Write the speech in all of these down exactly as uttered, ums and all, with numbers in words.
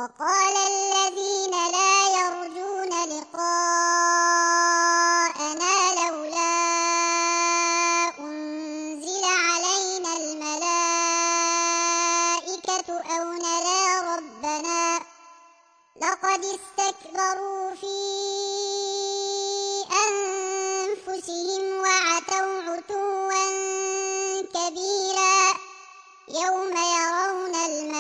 وقال الذين لا يرجون لقاءنا لولا أنزل علينا الملائكة أو نرى ربنا لقد استكبروا في أنفسهم وعتوا عتوا كبيرا يوم يرون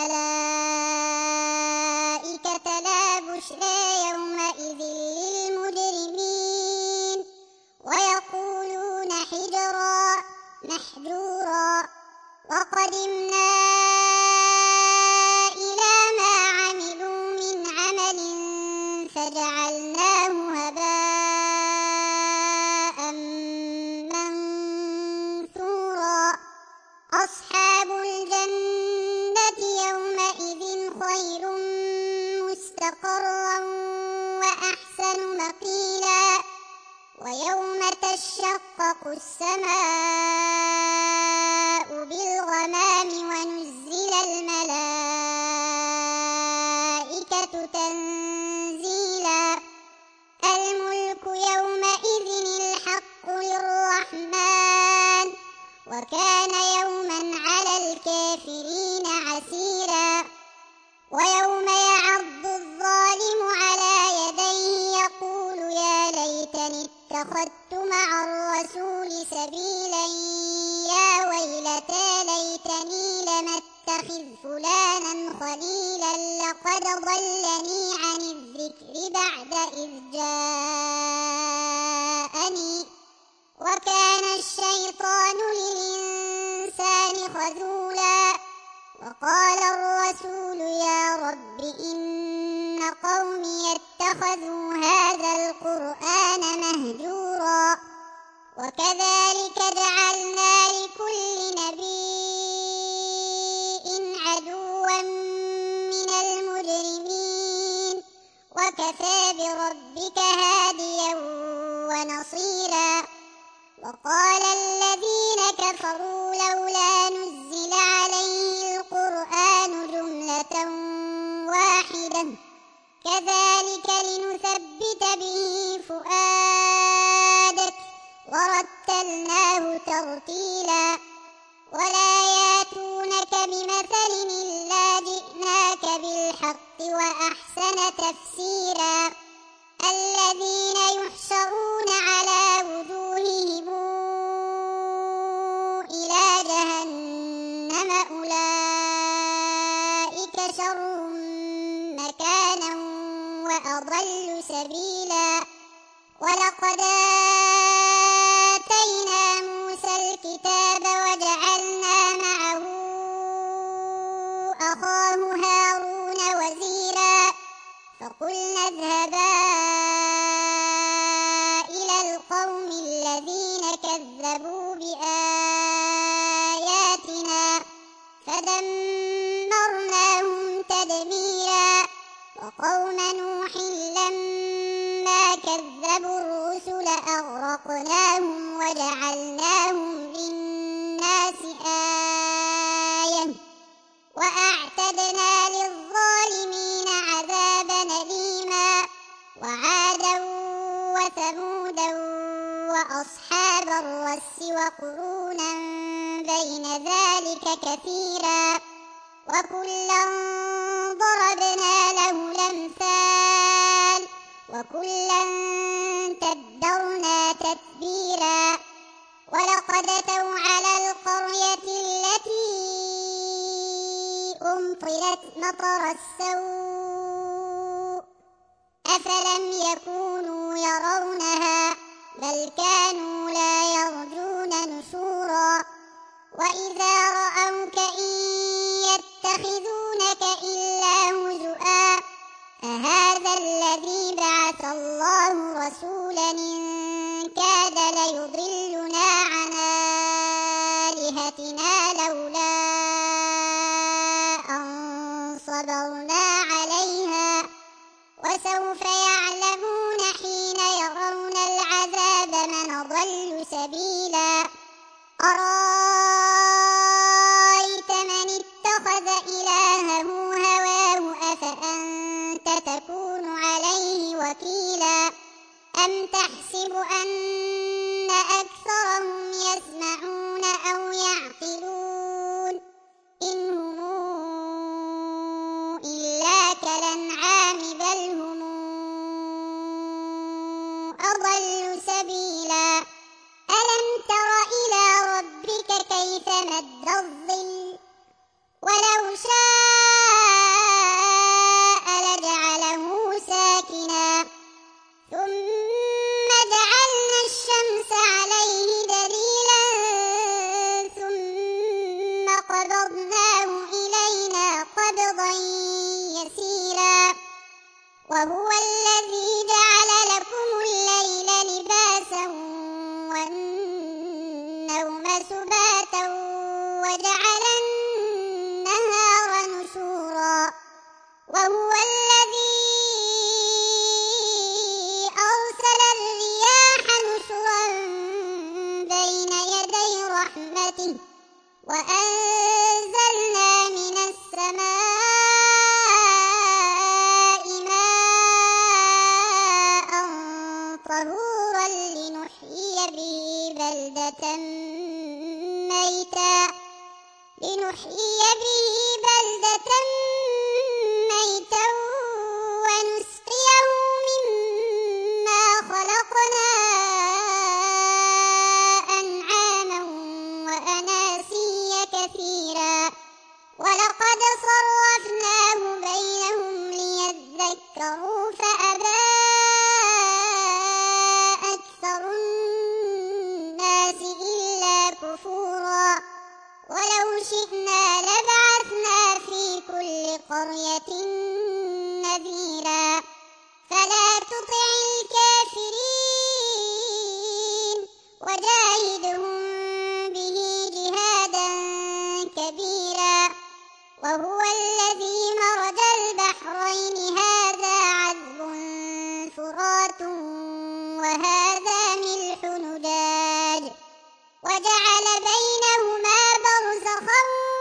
الملائكة لا بشرى يومئذ للمجرمين ويقولون حجرا محجورا وقدمنا إلى ما عملوا من عمل فجعلناه هباء منثورا أصحاب الجنة يومئذ خير مستقرا وأحسن مقيلا ويوم تشقق السماء بالغمام ونزل الملائكة تنزيلا الملك يومئذ الحق للرحمن وكان يوما على الكافرين عسيرا ويوم يعض الظالم على يديه يقول يا ليتني اتخذت مع الرسول سبيلا يا ويلتى ليتني لم اتخذ فلانا خليلا لقد ضلني عن الذكر بعد إذ جاءني وكان الشيطان للإنسان خذولا وقال الرسول يا رب إن قومي اتخذوا هذا القرآن مهجورا وكذلك جعلنا لكل نبي عدوا من المجرمين وكفى بربك هاديا ونصيرا وقال الذين كفروا لولا نزل عليه القرآن جملة واحدة كذلك لنثبت به فؤادك ورتلناه ترتيلا ولا ياتونك بمثل إلا جئناك بالحق وأحسن تفسيرا الذين يحشرون على وجوههم إلى جهنم أولئك شر مكانا وأضل سبيلا ولقد آتينا موسى الكتاب وجعلنا معه أخاه هارون وزيرا فقلنا اذهبا إلى القوم الذين كذبوا بآياتنا فدمرناهم تدميرا وقوم نوح لما كذبوا الرسل أغرقناهم وجعلناهم للناس آية وأعتدنا للظالمين عذابا أليما وعادا وثمودا وأصحاب الرس وقرونا بين ذلك كثيرا وكلا ضربنا له الأمثال وكلا تدرنا تتبيرا ولقد أتوا على القرية التي أمطرت مطر السوء أفلم يكونوا يرونها بل كانوا لا يرجون نشورا وإذا رأوك إن يتخذونك إلا هزؤا أهذا الذي بعث الله رسولا إن كاد ليضلنا عن آلهتنا لولا أن صبرنا عليها وسوف يعلمون حين يرون العذاب من ضل سبيلا أرأيت من اتخذ إلهه هواه أفأنت وكيلا أم تحسب أن أكثرهم يسمعون أو يعقلون إن هم إلا كالأنعام بل هم أضل سبيلا ألم تر إلى ربك كيف مد الظل ولو شاء لجعله ساكنا ثم جعلنا الشمس عليه دليلا ثم قبضناه إلينا قبضا يسيرا وهو الذي جعل لكم الليل لباسا والنوم سباتا وجعل النهار نشورا وهو الذي أرسل الرياح نشرا بين يدي رحمته وأنزلنا من السماء ماء طهورا لنحيي به بلدة ميتا لنحيي به بلدة ميتا ونسقيه مما خلقنا أنعاما وأناسيا كثيرا ولقد صرفناه بينهم ليذكروا فأبى أكثر الناس إلا كفورا ولو شئنا لبعثنا في كل قرية نذيرا فلا تطع الكافرين وجاهدهم به جهادا كبيرا وهو الذي مرج البحرين هذا عذب فرات وهذا ملح نجاج وجعل بينهما برزخا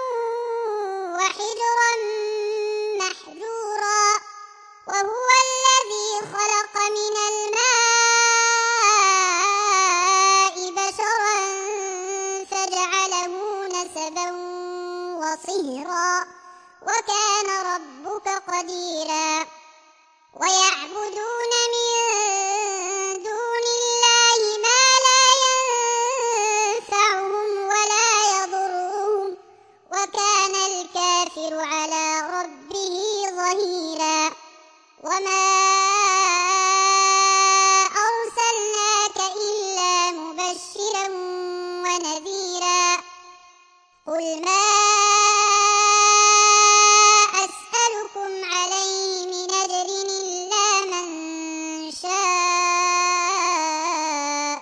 وحجرا محجورا وهو الذي خلق من الماء بشرا فجعله نسبا وصهرا وكان ربك قديرا ويعبدون من دون الله ما لا ينفعهم ولا يضرهم وكان الكافر على ربه ظهيرا وما أرسلناك إلا مبشرا ونذيرا قل ما أسألكم عليه من أجر إلا من شاء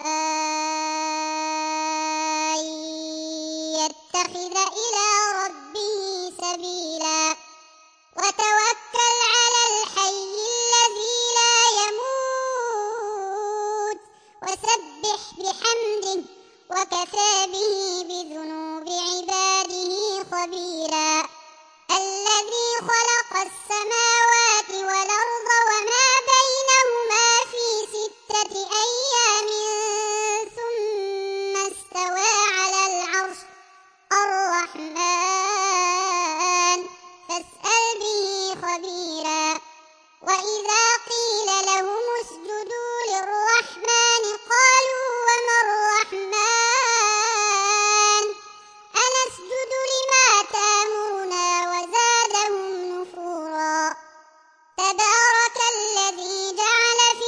أن يتخذ إلى ربه سبيلا وتوكل على الحي الذي لا يموت وسبح بحمده وكفى به بذنوب عباده خبيرا الذي خلق السماوات والأرض وما بينهما في ستة أيام ثم استوى على العرش الرحمن فاسأل به خبيرا وإذا قيل لهم اسجدوا للرحمن قالوا وما الرحمن أنسجد لما تأمرنا وزادهم نفورا تبارك الذي جعل في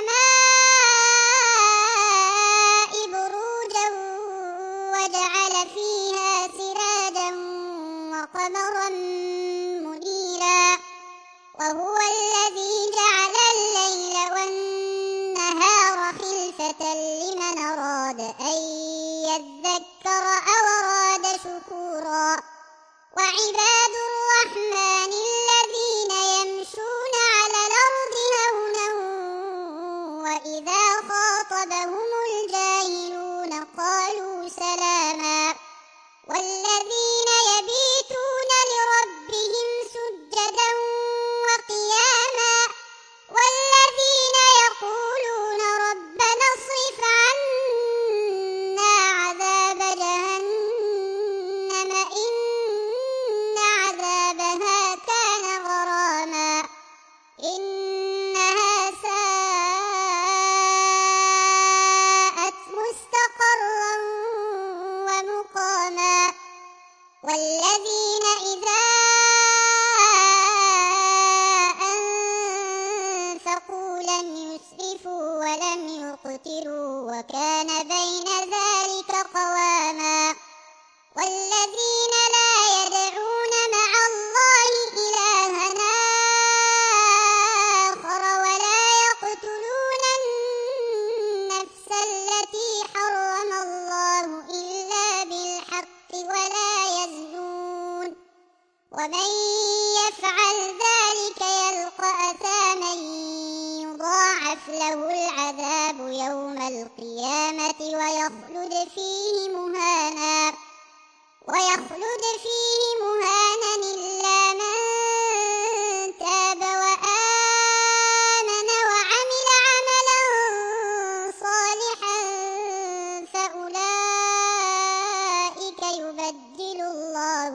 السماء بروجا وجعل فيها سراجا وقمرا منيرا وهو الذي جعل الليل والنهار خلفة لمن أراد أن يذكر أو أراد شكورا وعباد الرحمن الذين يمشون على الأرض هونا وإذا خاطبهم الجاهلون قالوا سلاما والذين يبيتون لربهم ومن يفعل ذلك يلقى أثاما يضاعف له العذاب يوم القيامة ويخلد فيه مهانا ويخلد فيه مهانا إلا من تاب وآمن وعمل عملا صالحا فأولئك يبدل الله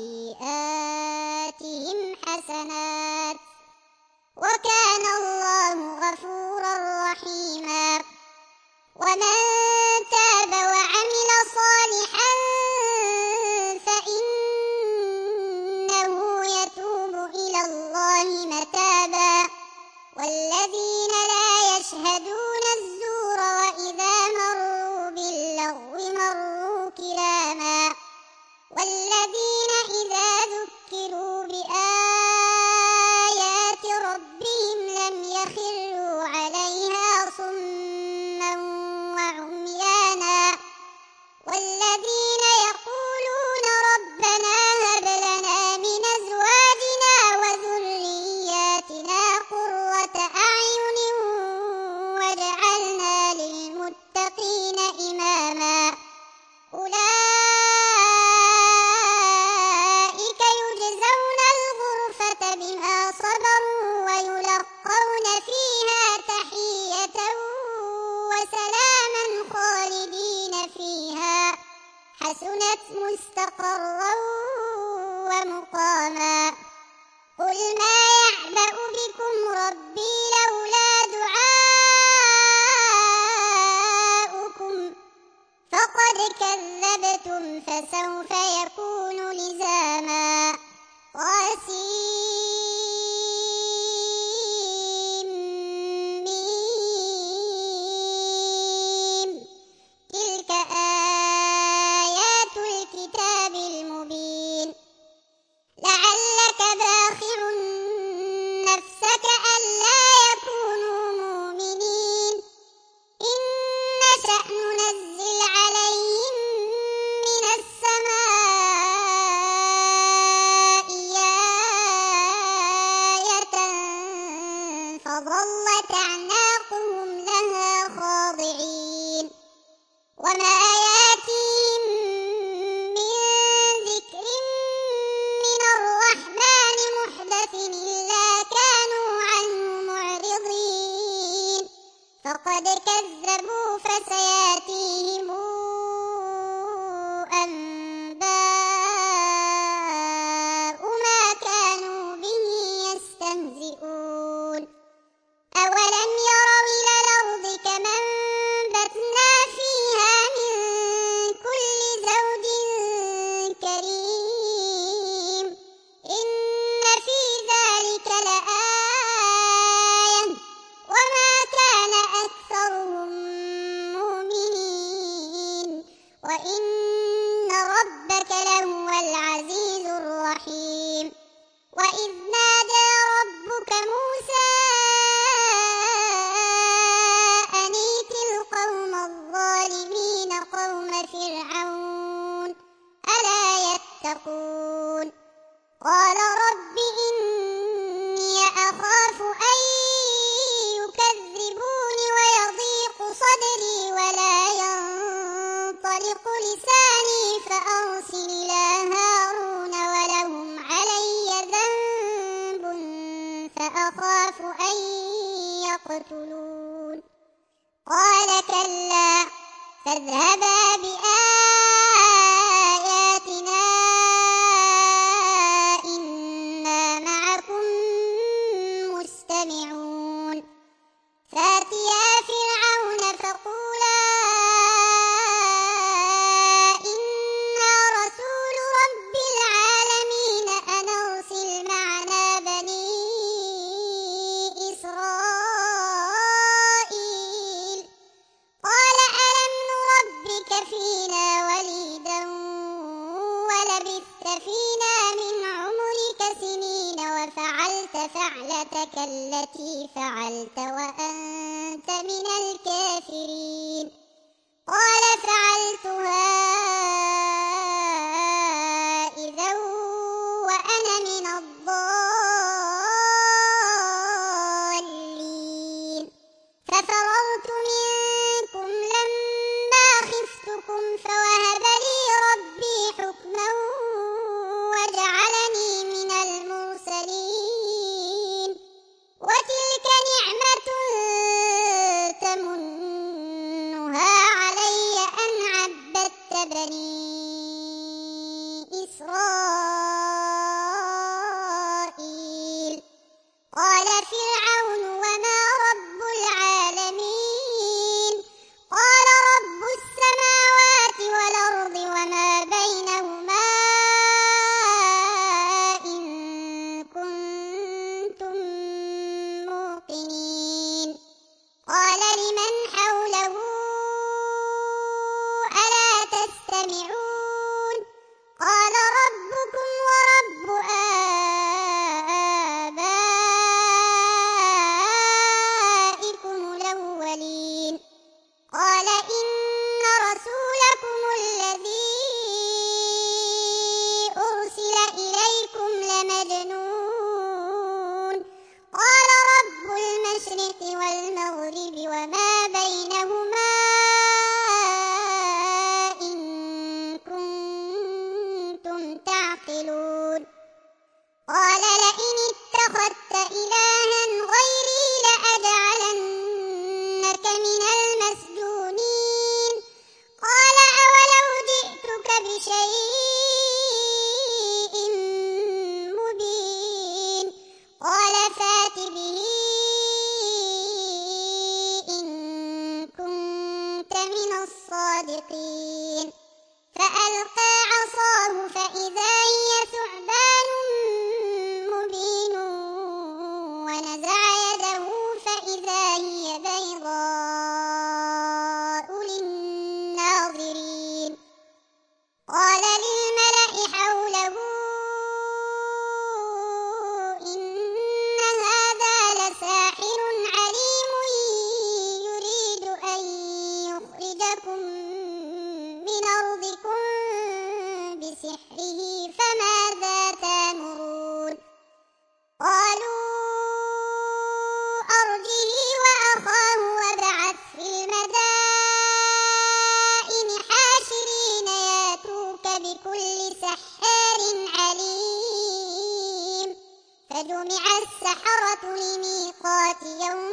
سيئاتهم حسنات وكان الله غفورا رحيما. ومن تاب وعمل صالحا فإنه يتوب إلى الله متابا والذين لا يشهدون الزور وإذا مروا باللغو مروا كراما والذين إذا ذكروا بآيات ربهم لم يخروا عليها صما وعميانا والذين يقولون ربنا هب لنا من أزواجنا وذرياتنا قرة أعين واجعلنا للمتقين إماما أولئك يجزون الغرفة بما صبروا ويلقون فيها تحية وسلاما خالدين فيها حسنت مستقرا ومقاما. قل ما يعبأ بكم ربي لولا دعاؤكم فقد كذبتم فسوف يكون لزاما. طاسيم تلك آيات الكتاب المبين. لعلك باخع نفسك ألا يكونوا مؤمنين إن نشأ ننزل عليهم من السماء آية فظلت أعناقهم لها خاضعين. وما يأتيهم من ذكر من الرحمن محدث إلا كانوا عنه معرضين. فقد كذبوا فسيأتيهم أنباء ما كانوا به يستهزئون. أولم يروا إلى الأرض كما أنبتنا فيها من كل زوج كريم إن في ذلك لآية وما كان أكثرهم مؤمنين وإن ربك لهو العزيز الرحيم. وإذ نادى ربك موسى أن ائت القوم الظالمين قوم فرعون ألا يتقون قال رب إني أخاف أن يكذبون ويضيق صدري ولا ينطلق لساني فأرسل إلى هارون ولهم علي ذنب فأخاف أن يقتلون. قال كلا فاذهبا بآياتنا إنا معكم مستمعون. فأتيا فرعون فقولا إنا رسول رب العالمين أن أرسل معنا بني إسرائيل. قال ألم نربك فينا وليدا ولبثت فينا من عمرك سنين وفعلت فعلتك التي فعلت وأنت من الكافرين. قال فعلتها إذا وأنا إسرائيل قال فرعون وما رب العالمين قال رب السماوات والأرض وما بينهما إن كنتم موقنين قال لمن حوله ألا تستمعون قال ربكم ورب آبائكم الأولين قال إن رسولكم الذي أرسل إليكم لمجنون قال رب المشرق والمغرب وما بينهما إن كنتم تعقلون قال لئن اتخذت إلها غيري لأجعلنك من المسجونين قال أولو جئتك بشيء مبين قال فات به إن كنت من الصادقين فألقى عصاه فإذا هي ثعبان مبين ونزع يده فإذا هي بيضاء للناظرين قال للملأ حوله إن هذا لساحر عليم يريد أن يخرجكم من أرضكم بسحره فماذا تأمرون قالوا أرجه وأخاه وابعث في المدائن حاشرين ياتوك بكل سحار عليم فجمع السحرة لميقات يوم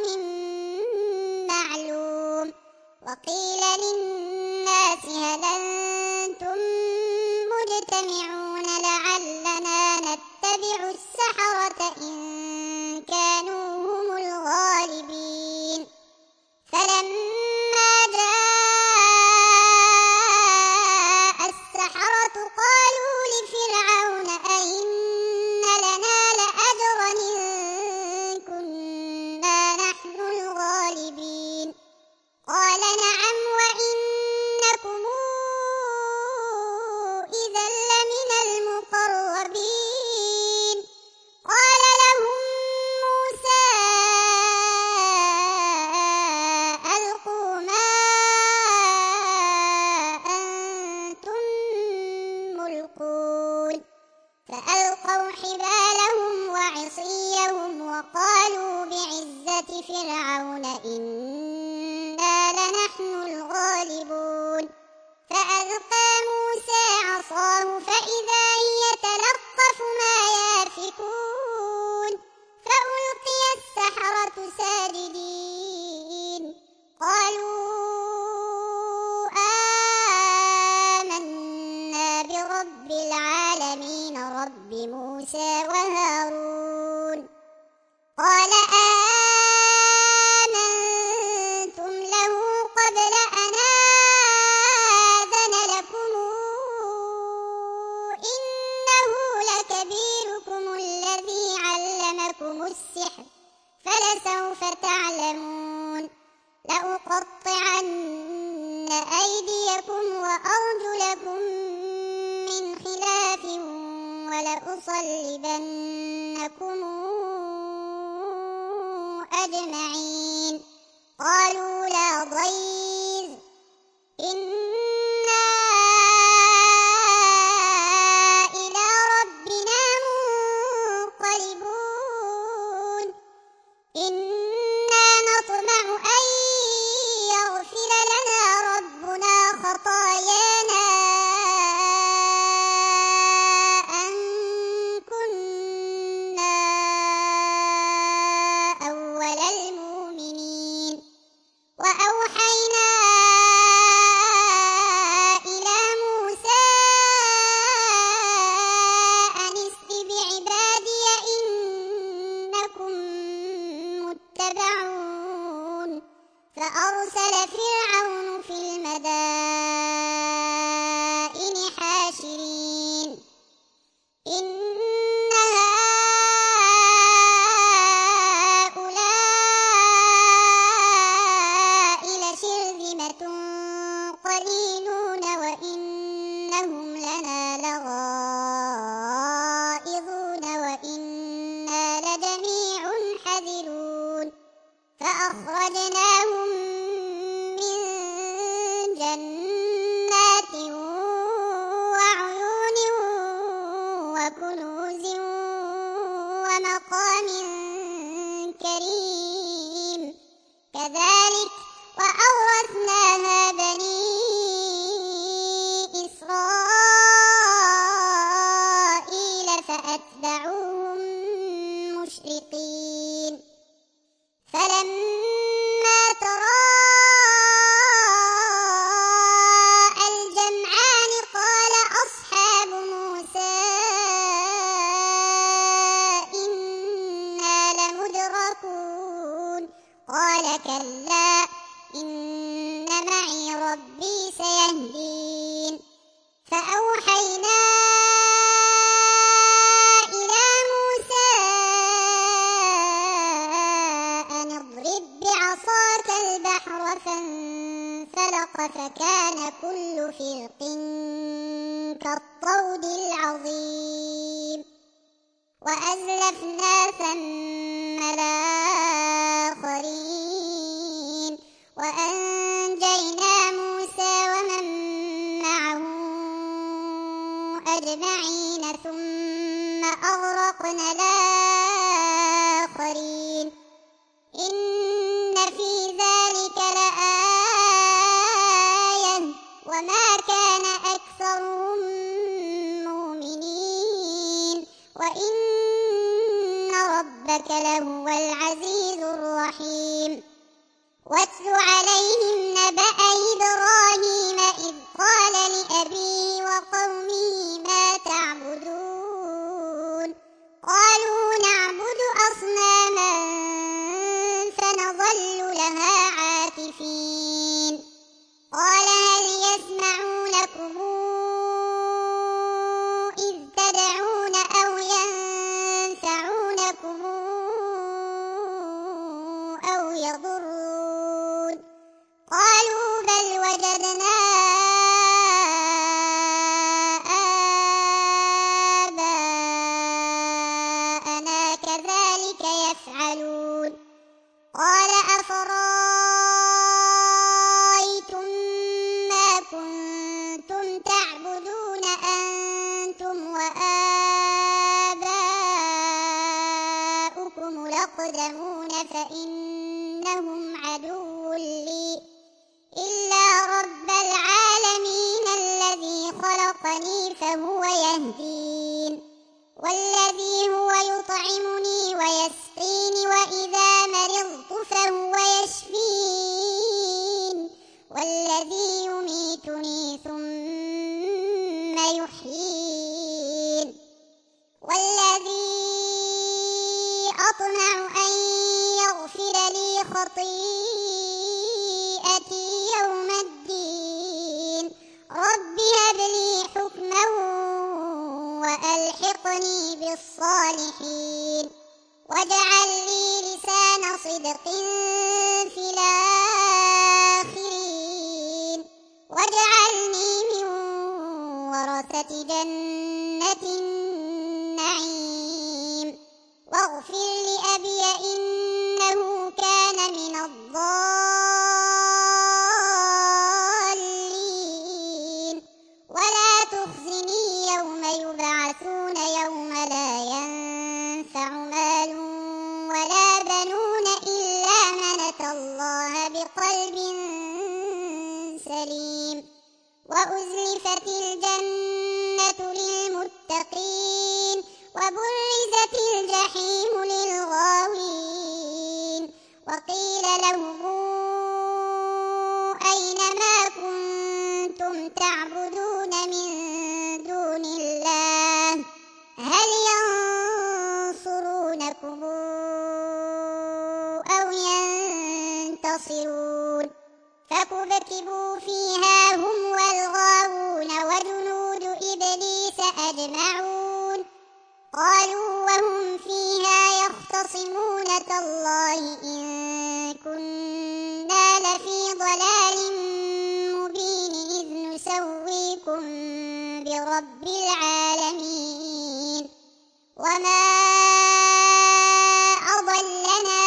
معلوم وقيل للناس هل أنتم مجتمعون لعلنا نتبع السحرة إن كانوا هم الغالبين فلما جاء السحرة قالوا لفرعون أئن لنا لأجرا إن كنا نحن الغالبين قال نعم وإنكم إذا لمن المقربين قال لهم موسى ألقوا ما أنتم ملقون فألقوا حبالهم وعصيهم وقالوا بعزة فرعون إنا لنحن الغالبون فألقى موسى عصاه فإذا هي تلقف ما يافكون فألقي السحرة ساجدين قالوا آمنا برب العالمين رب موسى وهارون قال آمنتم له قبل أن آذن لكم إنه لكبيركم الذي علمكم السحر فلسوف تعلمون لأقطعن أيديكم وأرجلكم من خلاف ولأصلبنكم أجمعين قالوا لا ضير إنا إلى ربنا منقلبون إنا نطمع أن يغفر لنا ربنا خطايانا أن كنا إن هؤلاء لشرذمة قليلون وإنهم لنا لغائظون وإنا لجميع حذرون فأخرجناهم من جنات وعيون وكنوز ومقام كريم كذلك وأورثناها بني إسرائيل فأتبعوهم مشرقين فلما تراءى الجمعان قال أصحاب موسى إنا لمدركون قال كلا إن معي ربي سيهدين فأوحينا إلى موسى أن اضرب بعصاك البحر فانفلق فكان كل فرق كالطود العظيم وأزلفنا ثم الآخرين وأنجينا موسى ومن معه أجمعين ثم أغرقنا الآخرين إن في ذلك لآية وما كان أكثرهم مؤمنين وإن ربك لهو العزيز الرحيم واتل عليهم نبأ إبراهيم إذ قال لأبيه وقومه ما تعبدون قالوا نعبد أصناما فنظل لها عاكفين قال هل يسمعونكم إذ تدعون أو ينفعونكم أو يضرون قالوا بل وجدنا آباءنا كذلك يفعلون قال أفرأيتم ما كنتم تعبدون أنتم وآباؤكم الأقدمون فإنهم عدو لي إلا رب العالمين الذي خلقني فهو يهدين والذي هو يطعمني ويسقين وإذا مرضت فهو يشفين والذي يميتني ثم يحيين والذي أطمع أن يغفر لي خطيئتي يوم الدين رب هب لي حكما وألحقني بالصالحين واجعل لي لسان صدق في الآخرين واجعلني من ورثة جنة النعيم واغفر لأبي إنه كان من الضالين ولا تخزني يوم يبعثون يوم لا ينفع مال ولا بنون إلا من أتى الله بقلب سليم وأزلفت الجنة للمتقين وبرزت الجحيم للغاوين وقيل لهم أين ما كنتم تعبدون من دون الله هل ينصرونكم أو ينتصرون فكبكبوا فيها هم والغاوون وجنود إبليس أجمعون قالوا وهم فيها يختصمون تالله إن كنا لفي ضلال مبين إذ نسويكم برب العالمين وما أضلنا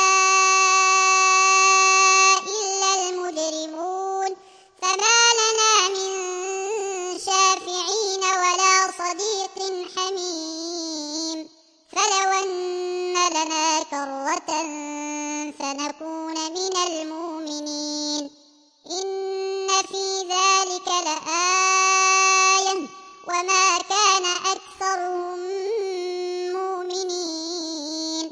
إلا المجرمون فما لنا من شافعين ولا صديق حميم فلو أن لنا كرة فنكون من المؤمنين إن في ذلك لآية وما كان أكثرهم مؤمنين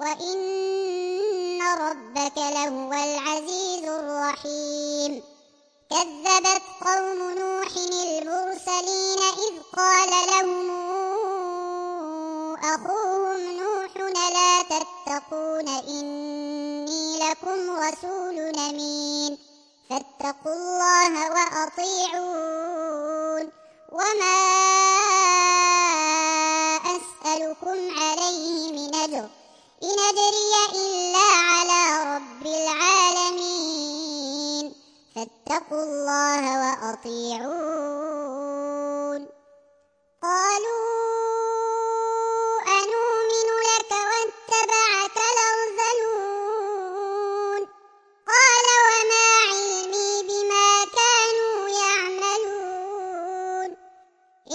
وإن ربك لهو العزيز الرحيم كذبت قوم نوح المرسلين إذ قال لهم أخوهم نوح لا تتقون إني لكم رسول أمين فاتقوا الله وأطيعون وما أسألكم عليه من أجر إن أجري إلا على رب العالمين فاتقوا الله وأطيعون قالوا أنؤمن لك واتبعك الأرذلون قال وما علمي بما كانوا يعملون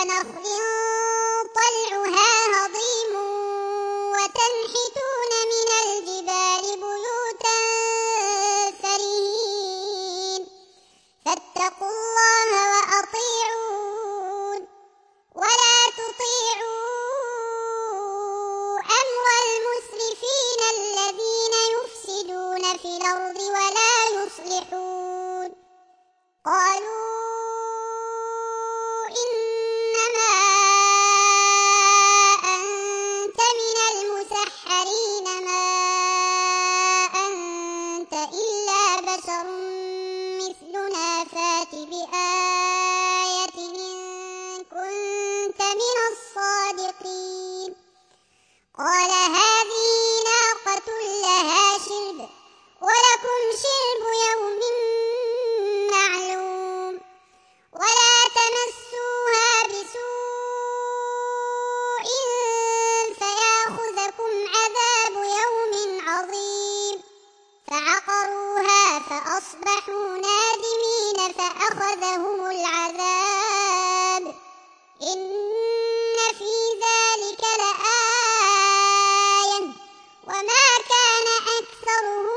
ونخل طلعها هضيم وتنحتون من الجبال بيوتا فرهين فاتقوا الله وأطيعون ولا تطيعوا أمر المسرفين الذين يفسدون في الأرض ولا يصلحون قالوا إنما أنت من المسحرين ما أنت إلا بشر مثلنا فات بآية إن كنت من الصادقين قال هذه ناقة لها شرب ولكم شرب يوم معلوم ولا تمسوها بسوء فيأخذكم عذاب يوم عظيم فعقروها فأصبحوا نادمين فأخذهم العذاب إن في ذلك لآية وما كان أكثرهم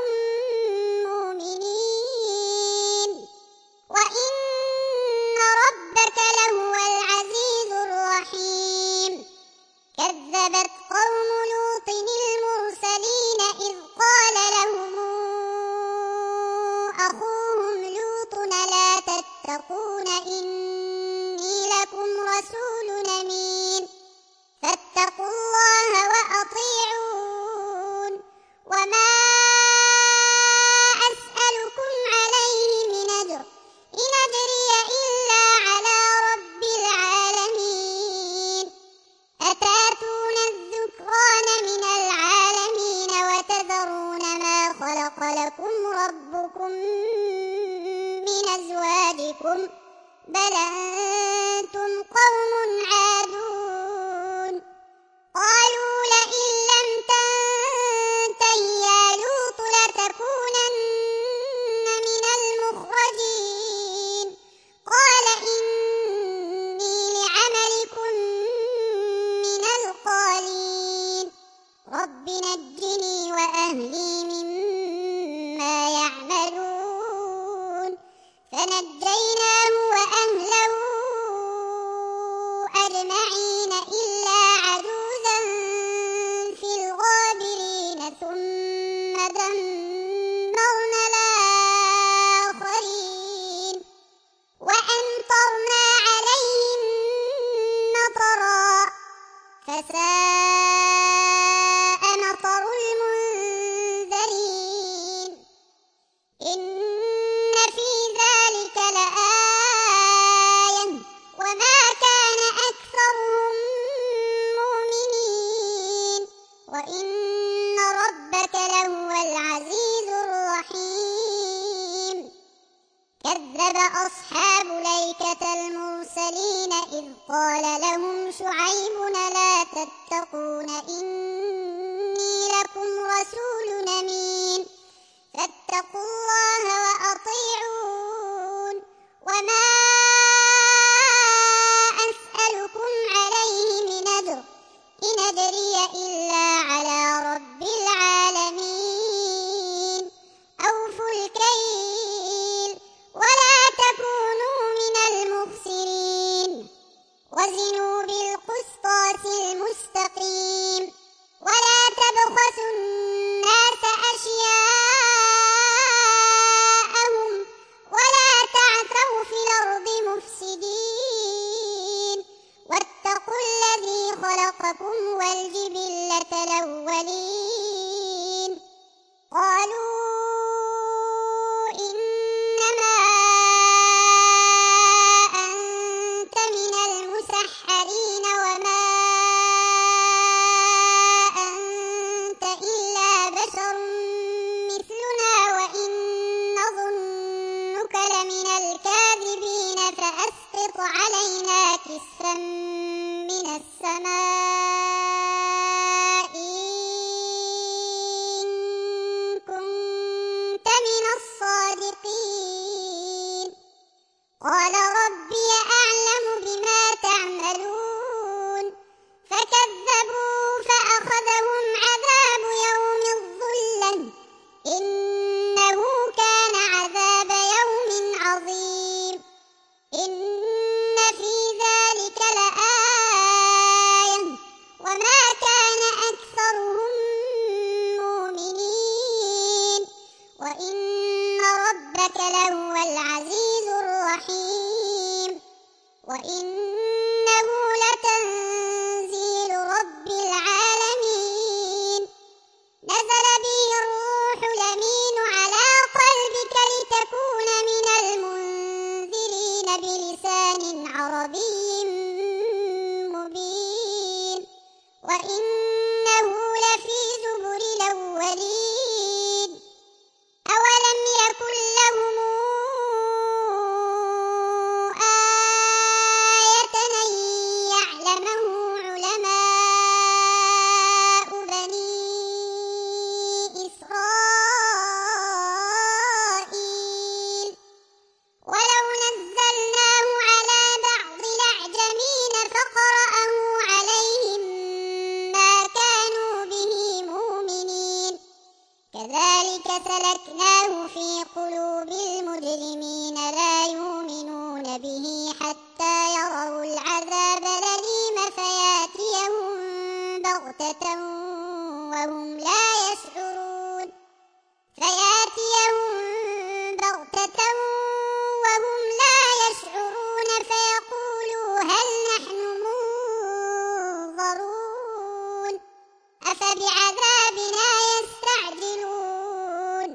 مؤمنين وإن ربك لهو العزيز الرحيم كذبت قوم لوط المرسلين إذ قال لهم أخوهم لوط لا تتقون إني لكم رسول أمين فاتقوا الله وأطيعون وما أسألكم عليه من أجر إن أجري إلا على رب العالمين أتاتون الذكران من العالمين وتذرون ما خلق لكم ربكم من أزواجكم بل أنتم قوم عادون قالوا لئن لم تنته يا لوط لتكونن من المخرجين قال إني لعملكم من القالين رب نجني وأهلي مما يعملون فنجيناه وأهله أجمعين إلا عجوزا في الغابرين ثم دمرنا الآخرين وأمطرنا عليهم مطرا فساء مطر المنذرين إن في ذلك لآية وما كان أكثرهم مؤمنين وإن ربك لهو العزيز الرحيم كذب أصحاب الأيكة المرسلين إذ قال لهم شعيب لا تتقون إني لكم رسول أمين فاتقوا الله وأطيعون وما أسألكم عليه من أجر إن أجري إلا على رب العالمين أوفوا الكيل ولا تكونوا من المخسرين وزنوا بالقسطاس المستقيم ولا تبخسوا الناس أشياءهم ولا تعثوا في الأرض مفسدين واتقوا الذي خلقكم والجبلة الأولين قالوا إنما أنت من المسحرين وما أنت إلا بشر مثلنا وإن نظنك لمن الكاذبين فأسقط علينا كسفا من السماء إن كنت من الصادقين قال ربي أعلم بما تعملون بغتة وهم لا يشعرون فياتيهم بغتة وهم لا يشعرون فيقولوا هل نحن منظرون أفبعذابنا يستعجلون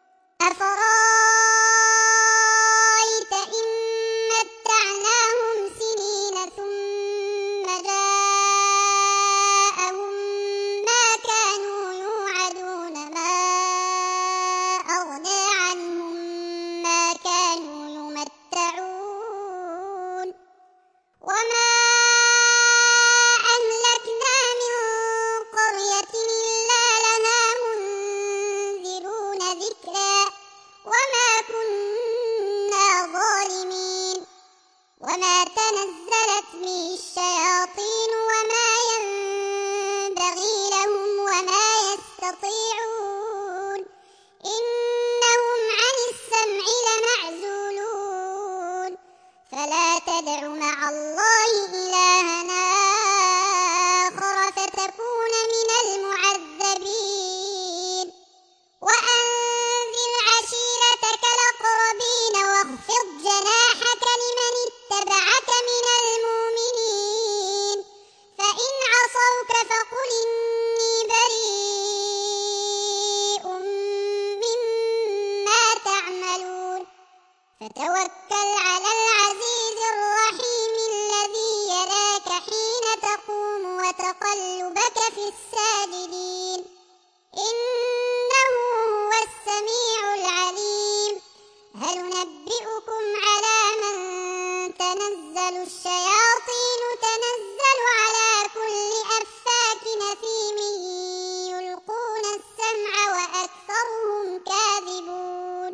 أفرأيت إن متعناهم سنين ثم جاءهم ما كانوا يوعدون ما أغنى عنهم ما كانوا يمتعون وما أهلكنا من قرية إلا لها منذرون ذكرا وما كنا ظالمين وما تنزلت به الشياطين وما ينبغي لهم وما يستطيعون إنهم عن السمع لمعزولون فلا تدع مع الله إلهنا آخر فتكون من المعذبين وأنذر عشيرتك الأقربين واخفض جناحك لمن اتبعك من المؤمنين فإن عصوك فقل إني بريء مما تعملون فتوكل على العزيز الرحيم الذي يراك حين تقوم وتقلبك في الساجدين إنه هو السميع العليم هل ننبئكم على من تنزل الشياطين تنزل على كل أفاك أثيم يلقون السمع وأكثرهم كاذبون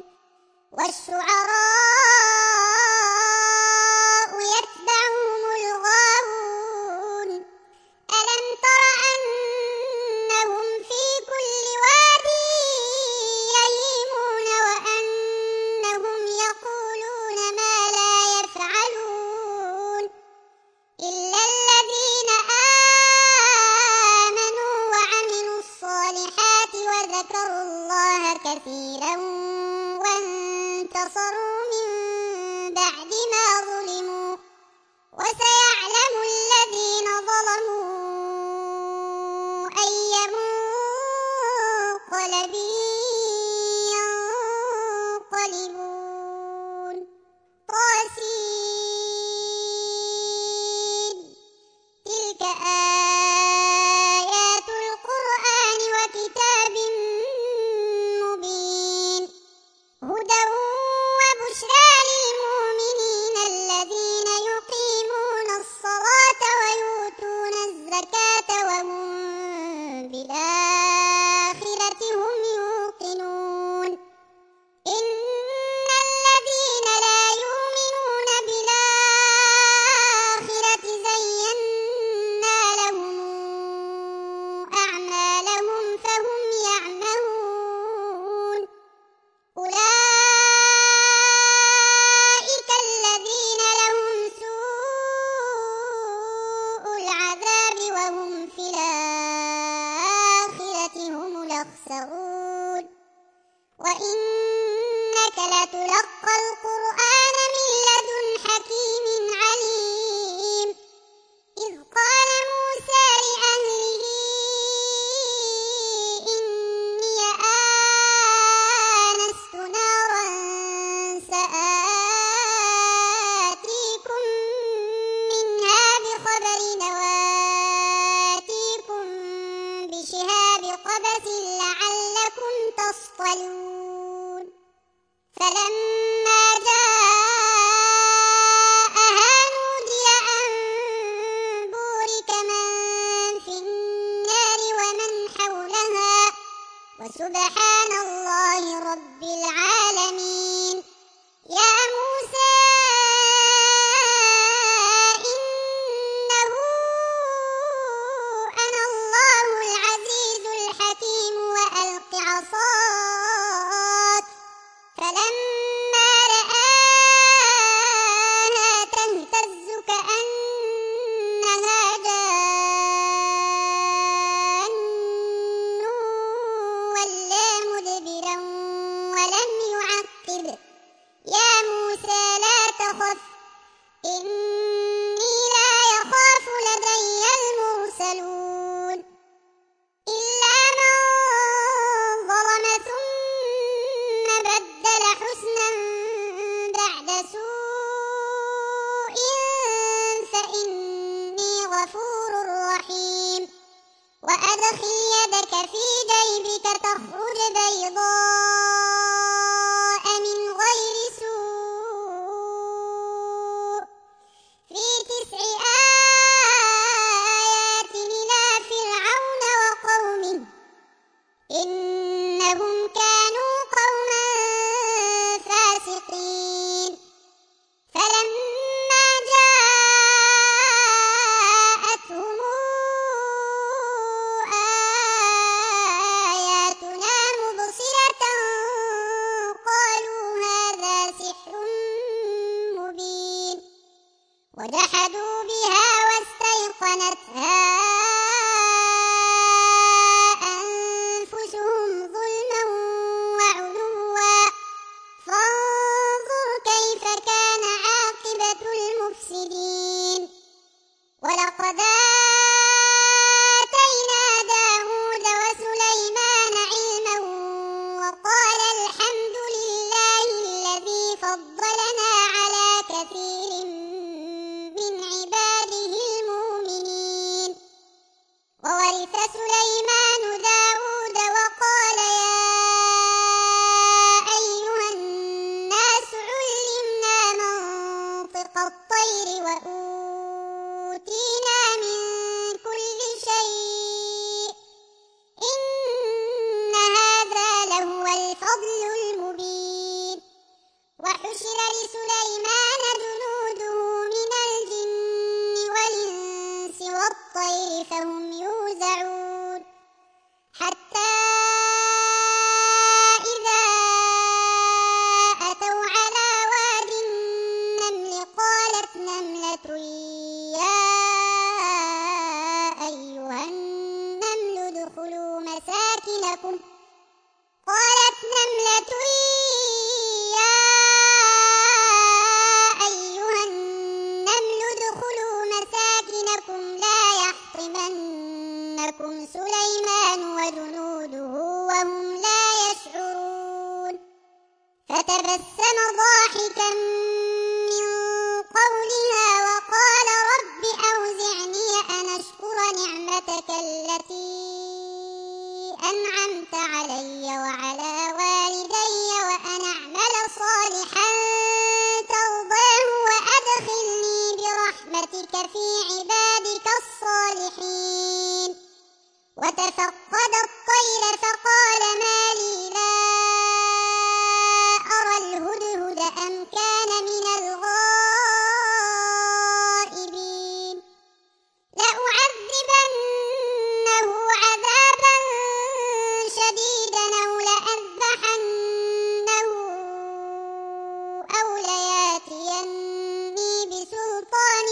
والشعراء يتبعهم الغاوون ألم تر أنهم في كل واد يهيمون وأنهم يقولون ما لا يفعلون إلا الذين آمنوا وعملوا الصالحات وذكروا الله كثيرا وانتصروا من بعد ما ظلموا وسيعلم الذين ظلموا أي منقلب ينقلبون طاسين تلك آيات القرآن وكتاب مبين هدى وبشرى للمؤمنين الذين يقيمون الصلاة ويؤتون الزكاة وهم بالآخرة هم يوقنون إن الذين لا يؤمنون بالآخرة زينا لهم أعمالهم فهم يعمهون أولئك الذين لهم سوء العذاب وهم في الآخرة هم الأخسرون وإنك لتلقى القرآن من لدن حكيم عليم إذ قال موسى لأهله إني آنست نارا سآتيكم منها بخبر وآتيكم بشهاب قبس لعلكم تصطلون فلما جاءها نودي أن بورك من في النار ومن حولها وسبحان الله رب العالمين يا موسى إنه أنا الله العزيز الحكيم وألق عصاك فلما رآها تهتز كأنها جان تخرج بيضاء من غير سوء في تسع آيات إلى فرعون وقومه إنهم كانوا قوما فاسقين فلما جاءتهم آياتنا مبصرة قالوا هذا سحر مبين وجحدوا بها واستيقنتها أنفسهم ظلما وعلوا فانظر كيف كان عاقبة المفسدين ولقد آتينا داود وسليمان علما وقال الحمد لله الذي فضلنا على كثير من عباده المؤمنين وورث سليمان داود وقال يا أيها الناس علمنا منطق الطير وأوتينا من كل شيء إن هذا لهو الفضل المبين وحشر لسليمان جنوده من الجن والإنس والطير فهم يوزعون حتى إذا أتوا على واد النمل قالت نملة يا أيها النمل ادخلوا مساكنكم قالت نملة يا أيها النمل ادخلوا مساكنكم لا يحطمنكم سليمان وجنوده وهم لا يشعرون فتبسم ضاحكا من قولها وقال رب أوزعني أن أشكر نعمتك التي أنعمت علي وعلى والدي وأن أعمل صالحا ترضاه وأدخلني برحمتك في عبادك الصالحين وتفقد الطير فقال ما لي لا أرى الهدهد أم كان من الغائبين لأعذبنه عذابا شديدا أو لأذبحنه أو لياتيني بسلطان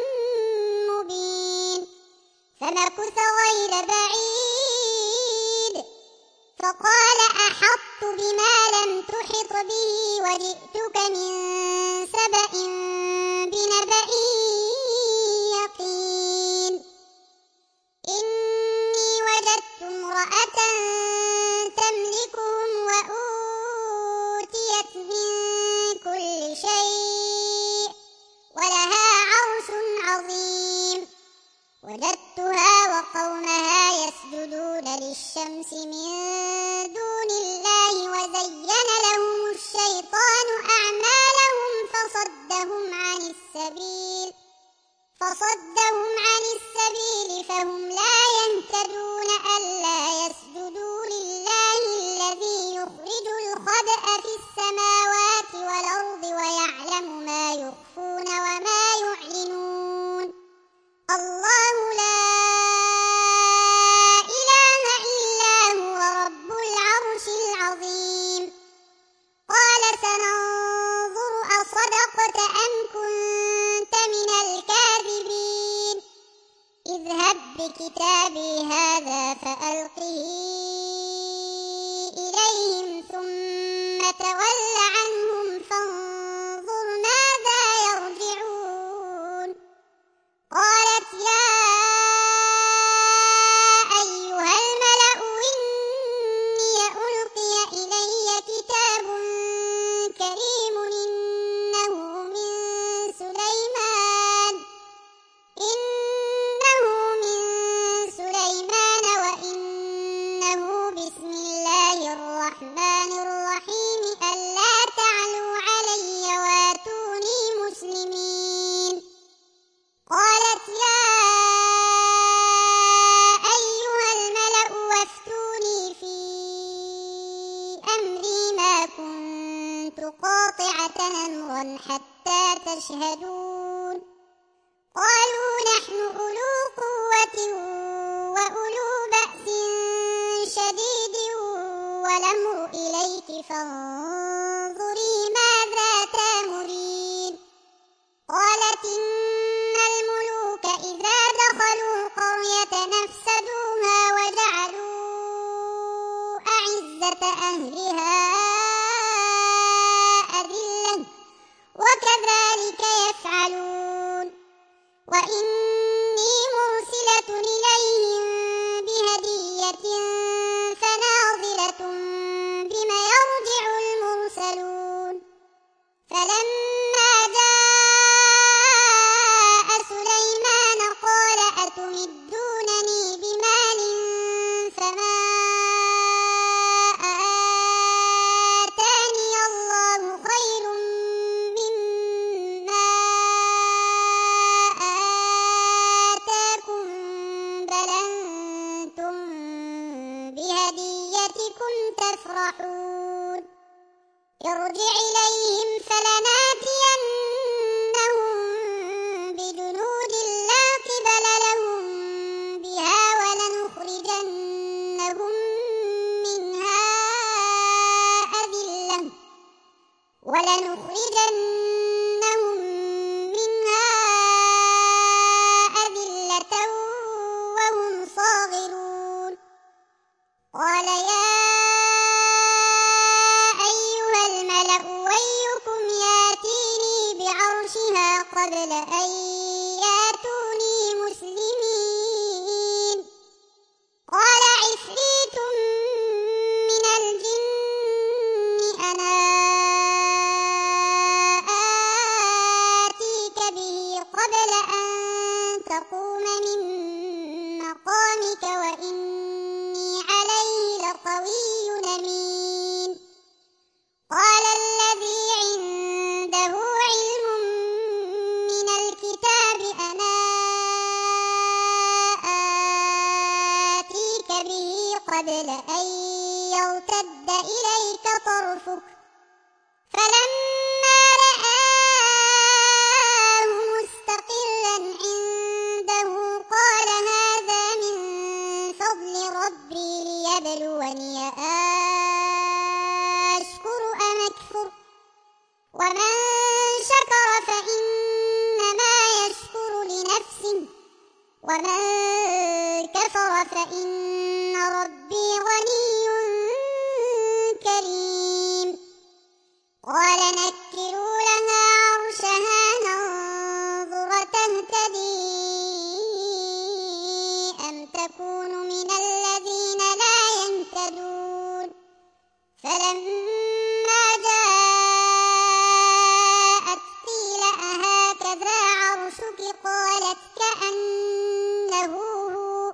مبين فمكث غير بعيد فقال أحطت بما لم تحط به وجئتك من سبأ بنبأ يقين إني وجدت امرأة تملكهم وأوتيت من كل شيء ولها عرش عظيم وجدتها وقومها يسجدون للشمس من دون الله وزين لهم الشيطان أعمالهم فصدهم عن السبيل فصدهم عن السبيل فهم لا يهتدون ألا يسجدوا لله الذي يخرج الخبأ في السماوات والأرض ويعلم ما يخفون وما يعلنون الله لا إله إلا هو رب العرش العظيم قال سننظر أصدقت أم كنت من الكاذبين اذهب بكتابي هذا فألقه إليهم ثم تول عنهم فانظر ماذا يرجعون قالت يا أيها الملأ إني ألقي إلي كتاب كريم إنه من سليمان إنه من سليمان وإنه بسم الله يشهدون قالوا نحن أولو قوة وأولو بأس شديد والأمر إليك فانظري ماذا تأمرين قالت إن الملوك إذا دخلوا قرية أفسدوها وجعلوا أعزة أهلها أذلة وكذلك يفعلون وإني مرسلة إليهم بهدية فناظرة بما يرجع المرسلون فلما جاء سليمان قال أتمدونني بمال فما آتاني الله خير مما آتاكم بل أنتم بهديتكم تفرحون ارجع إليهم فلناتينهم بجنود لا قبل لهم بها ولنخرجنهم منها أذلة ولنخرجنهم منها أذلة وهم صاغرون قال يا أيها الملأ أيكم ياتيني بعرشها قبل أن ياتوني مسلمين قال عفريت من الجن أنا آتيك به قبل أن تقوم من مقامك وإني عليه لقوي أمين قال الذي عنده علم من الكتاب أنا آتيك به قبل أن يرتد إليك طرفك فلما رآه مستقرا عنده قال هذا من فضل ربي ليبلوني أشكر أم أكفر ومن شكر فإنما يشكر لنفسه ومن كفر فإن ربي غني كريم قال نكروا لها عرشها ننظر تهتدي أم تكون من الذين لا يهتدون فلما جاءت قيل أهكذا عرشك قالت كأنه هو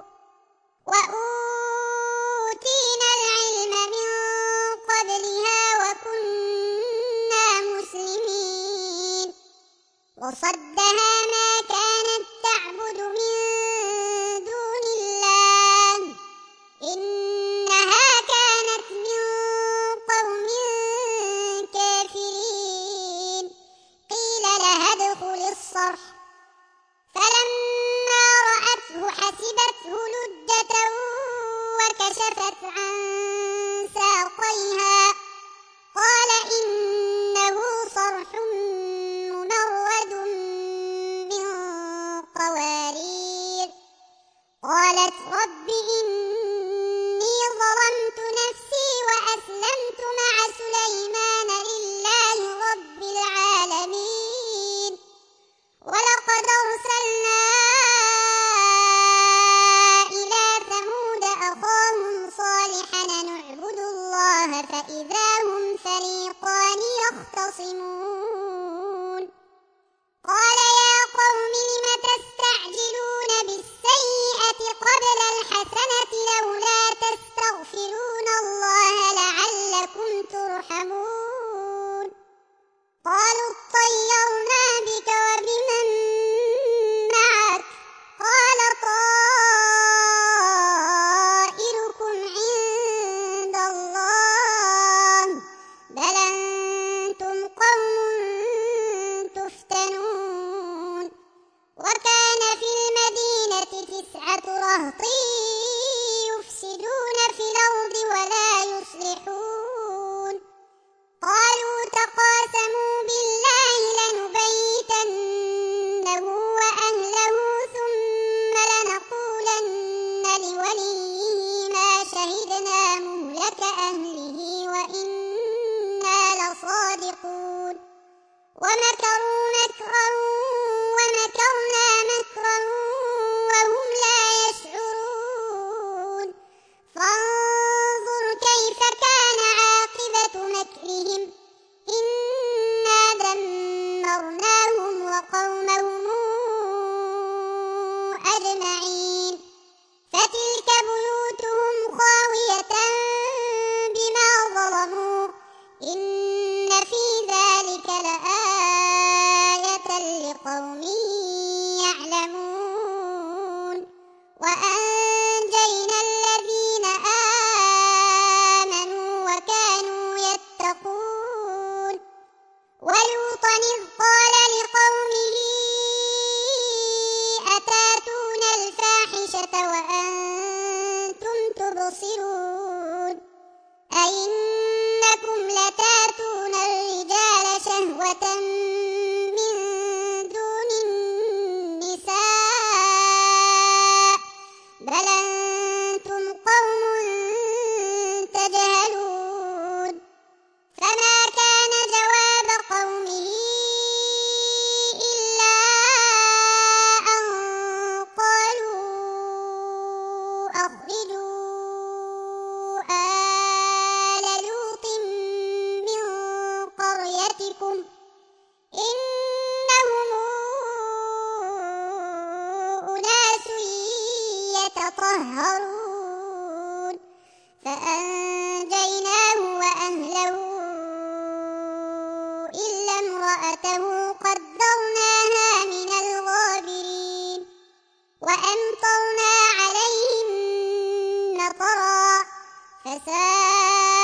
وأوتينا العلم من قبلها وكنا مسلمين وصدها ما كانت تعبد من دون الله إنها كانت من قوم كافرين قيل لها ادخل الصرح فلما رأته حسبته لجة وكشفت عن ساقيها قال إنه صرح ممرد من قوارير قالت رب إني ظلمت نفسي وأسلمت مع سليمان لله رب العالمين ولقد أرسلنا إلى ثمود أخاهم صالحا نعبد الله فإذا هم فريقان يختصمون قال يا قوم لم تستعجلون بالسيئة قبل الحسنة يطهرون فأنجيناه وأهله إلا امرأته قدرناها من الغابرين وأمطرنا عليهم مطرا فساء